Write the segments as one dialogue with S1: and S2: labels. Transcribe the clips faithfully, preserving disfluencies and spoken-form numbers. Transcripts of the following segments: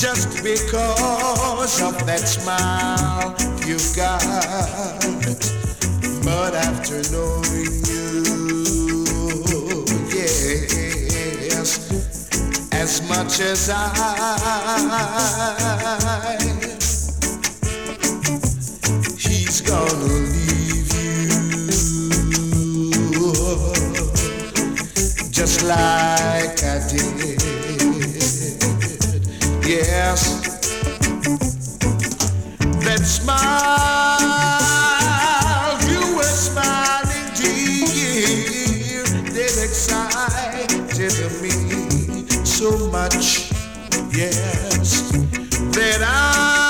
S1: just because of that smile you've got. But after knowing you, yes, as much as I, he's gonna leave you just like I did. Yes, that smile you were smiling, dear, that excited me so much. Yes, that I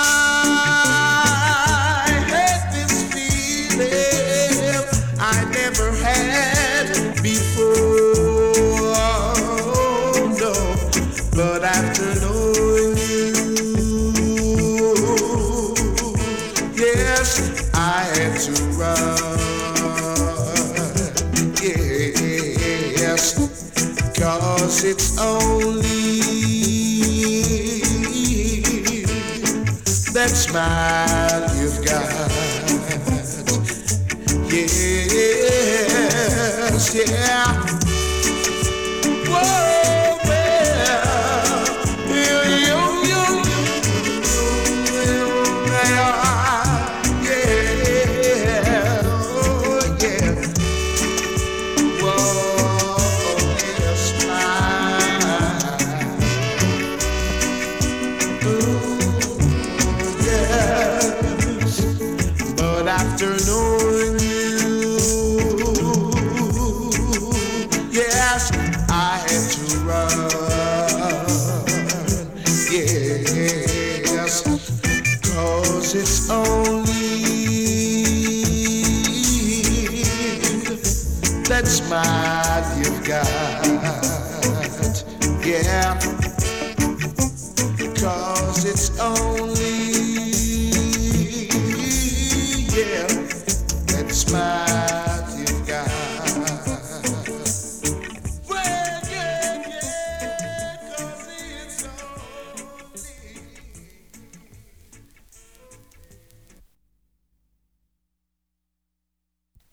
S1: had this feeling I never had before. No, but after knowing you, yes, I had to run. Yes, 'cause it's only that smile you've got. Yes, yeah. Whoa.